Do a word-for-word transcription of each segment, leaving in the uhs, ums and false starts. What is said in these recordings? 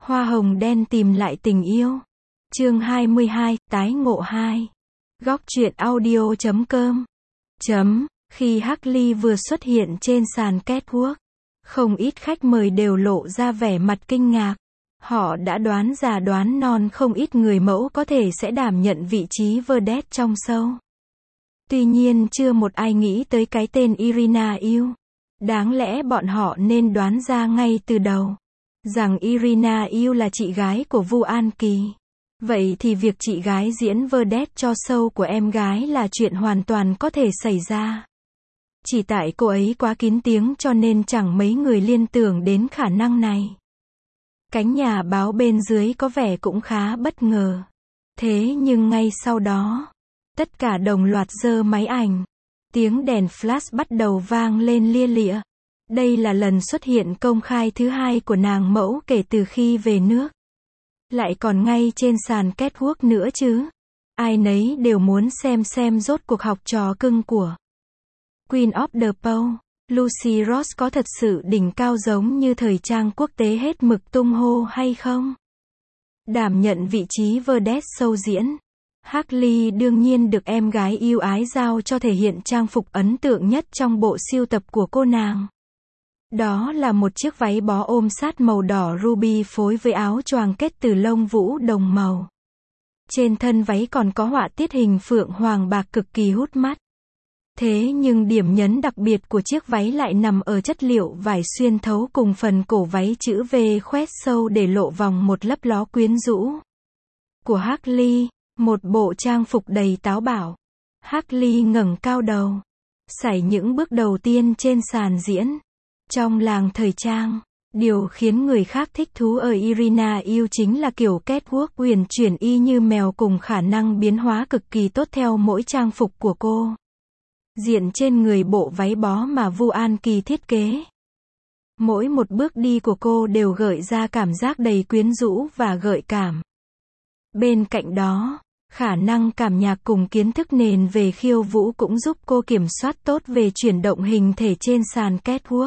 Hoa hồng đen tìm lại tình yêu. Chương hai mươi hai, tái ngộ hai. Góc truyện audio chấm com. Chấm, khi Hartley vừa xuất hiện trên sàn catwalk, không ít khách mời đều lộ ra vẻ mặt kinh ngạc. Họ đã đoán già đoán non không ít người mẫu có thể sẽ đảm nhận vị trí vedette trong show. Tuy nhiên chưa một ai nghĩ tới cái tên Irina Yêu. Đáng lẽ bọn họ nên đoán ra ngay từ đầu rằng Irina Yêu là chị gái của Vu An Kỳ. Vậy thì việc chị gái diễn vedette cho show của em gái là chuyện hoàn toàn có thể xảy ra. Chỉ tại cô ấy quá kín tiếng cho nên chẳng mấy người liên tưởng đến khả năng này. Cánh nhà báo bên dưới có vẻ cũng khá bất ngờ. Thế nhưng ngay sau đó, tất cả đồng loạt giơ máy ảnh. Tiếng đèn flash bắt đầu vang lên lia lịa. Đây là lần xuất hiện công khai thứ hai của nàng mẫu kể từ khi về nước. Lại còn ngay trên sàn catwalk nữa chứ. Ai nấy đều muốn xem xem rốt cuộc học trò cưng của Queen of the Pole, Lucy Ross có thật sự đỉnh cao giống như thời trang quốc tế hết mực tung hô hay không? Đảm nhận vị trí vedette show diễn, Hartley đương nhiên được em gái yêu ái giao cho thể hiện trang phục ấn tượng nhất trong bộ sưu tập của cô nàng. Đó là một chiếc váy bó ôm sát màu đỏ ruby phối với áo choàng kết từ lông vũ đồng màu. Trên thân váy còn có họa tiết hình phượng hoàng bạc cực kỳ hút mắt. Thế nhưng điểm nhấn đặc biệt của chiếc váy lại nằm ở chất liệu vải xuyên thấu cùng phần cổ váy chữ V khoét sâu để lộ vòng một lấp ló quyến rũ của Hartley, một bộ trang phục đầy táo bạo. Hartley ngẩng cao đầu, sải những bước đầu tiên trên sàn diễn. Trong làng thời trang, điều khiến người khác thích thú ở Irina Yêu chính là kiểu catwalk uyển chuyển y như mèo cùng khả năng biến hóa cực kỳ tốt theo mỗi trang phục của cô. Diện trên người bộ váy bó mà Vu An Kỳ thiết kế. Mỗi một bước đi của cô đều gợi ra cảm giác đầy quyến rũ và gợi cảm. Bên cạnh đó, khả năng cảm nhạc cùng kiến thức nền về khiêu vũ cũng giúp cô kiểm soát tốt về chuyển động hình thể trên sàn catwalk.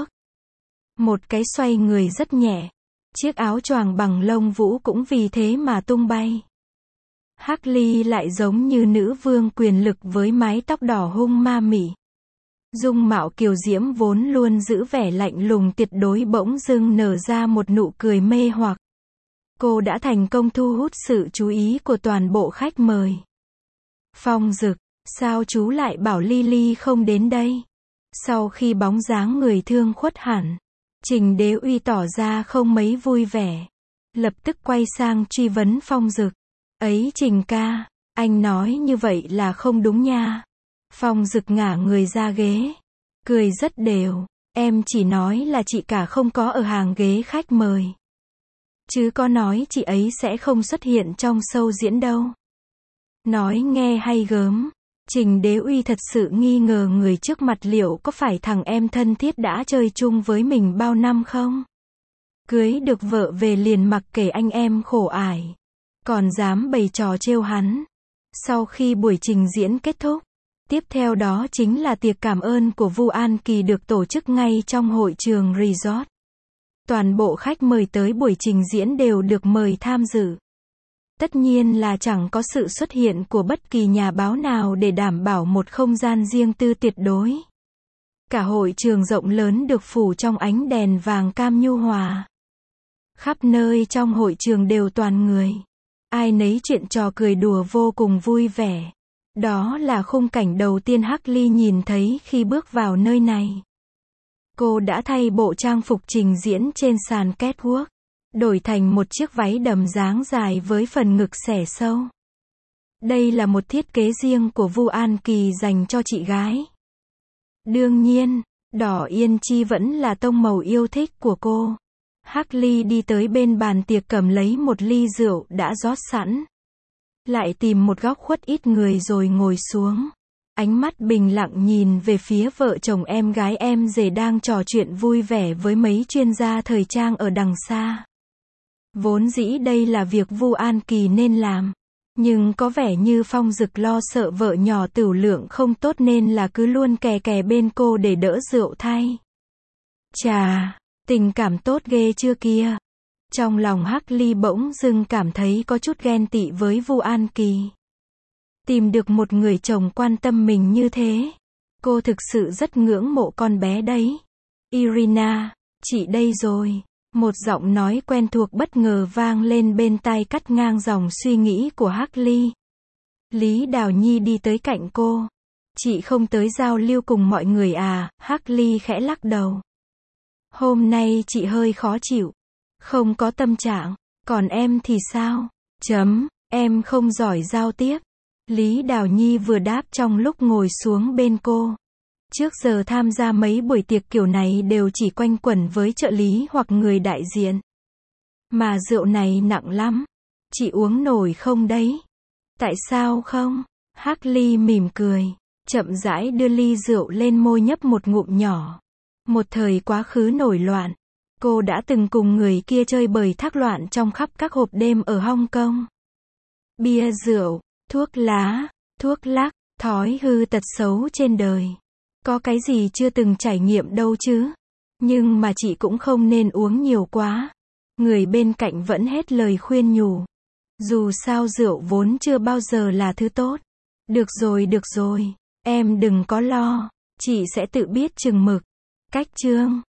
Một cái xoay người rất nhẹ. Chiếc áo choàng bằng lông vũ cũng vì thế mà tung bay. Hartley lại giống như nữ vương quyền lực với mái tóc đỏ hung ma mị. Dung mạo kiều diễm vốn luôn giữ vẻ lạnh lùng tuyệt đối bỗng dưng nở ra một nụ cười mê hoặc. Cô đã thành công thu hút sự chú ý của toàn bộ khách mời. Phong Dực, sao chú lại bảo Lily không đến đây? Sau khi bóng dáng người thương khuất hẳn, Trình Đế Uy tỏ ra không mấy vui vẻ. Lập tức quay sang truy vấn Phong Dực. Ấy Trình ca, anh nói như vậy là không đúng nha. Phong Dực ngả người ra ghế, cười rất đều. Em chỉ nói là chị cả không có ở hàng ghế khách mời. Chứ có nói chị ấy sẽ không xuất hiện trong show diễn đâu. Nói nghe hay gớm. Trình Đế Uy thật sự nghi ngờ người trước mặt liệu có phải thằng em thân thiết đã chơi chung với mình bao năm không? Cưới được vợ về liền mặc kệ anh em khổ ải. Còn dám bày trò trêu hắn. Sau khi buổi trình diễn kết thúc, tiếp theo đó chính là tiệc cảm ơn của Vu An Kỳ được tổ chức ngay trong hội trường resort. Toàn bộ khách mời tới buổi trình diễn đều được mời tham dự. Tất nhiên là chẳng có sự xuất hiện của bất kỳ nhà báo nào để đảm bảo một không gian riêng tư tuyệt đối. Cả hội trường rộng lớn được phủ trong ánh đèn vàng cam nhu hòa. Khắp nơi trong hội trường đều toàn người. Ai nấy chuyện trò cười đùa vô cùng vui vẻ. Đó là khung cảnh đầu tiên Hartley nhìn thấy khi bước vào nơi này. Cô đã thay bộ trang phục trình diễn trên sàn catwalk, đổi thành một chiếc váy đầm dáng dài với phần ngực xẻ sâu. Đây là một thiết kế riêng của Vu An Kỳ dành cho chị gái. Đương nhiên, đỏ yên chi vẫn là tông màu yêu thích của cô. Hartley đi tới bên bàn tiệc cầm lấy một ly rượu đã rót sẵn. Lại tìm một góc khuất ít người rồi ngồi xuống. Ánh mắt bình lặng nhìn về phía vợ chồng em gái em rể đang trò chuyện vui vẻ với mấy chuyên gia thời trang ở đằng xa. Vốn dĩ đây là việc Vu An Kỳ nên làm. Nhưng có vẻ như Phong Dực lo sợ vợ nhỏ tửu lượng không tốt nên là cứ luôn kè kè bên cô để đỡ rượu thay. Chà, tình cảm tốt ghê chưa kia. Trong lòng Hắc Ly bỗng dưng cảm thấy có chút ghen tị với Vu An Kỳ. Tìm được một người chồng quan tâm mình như thế. Cô thực sự rất ngưỡng mộ con bé đấy. Irina, chị đây rồi. Một giọng nói quen thuộc bất ngờ vang lên bên tai cắt ngang dòng suy nghĩ của Hắc Ly. Lý Đào Nhi đi tới cạnh cô. Chị không tới giao lưu cùng mọi người à? Hắc Ly khẽ lắc đầu. Hôm nay chị hơi khó chịu. Không có tâm trạng. Còn em thì sao? Chấm, em không giỏi giao tiếp. Lý Đào Nhi vừa đáp trong lúc ngồi xuống bên cô. Trước giờ tham gia mấy buổi tiệc kiểu này đều chỉ quanh quẩn với trợ lý hoặc người đại diện. Mà rượu này nặng lắm. Chị uống nổi không đấy? Tại sao không? Hắc Ly mỉm cười, chậm rãi đưa ly rượu lên môi nhấp một ngụm nhỏ. Một thời quá khứ nổi loạn, cô đã từng cùng người kia chơi bời thác loạn trong khắp các hộp đêm ở Hong Kong. Bia rượu, thuốc lá, thuốc lắc, thói hư tật xấu trên đời. Có cái gì chưa từng trải nghiệm đâu chứ. Nhưng mà chị cũng không nên uống nhiều quá. Người bên cạnh vẫn hết lời khuyên nhủ. Dù sao rượu vốn chưa bao giờ là thứ tốt. Được rồi được rồi, em đừng có lo. Chị sẽ tự biết chừng mực. Cách chương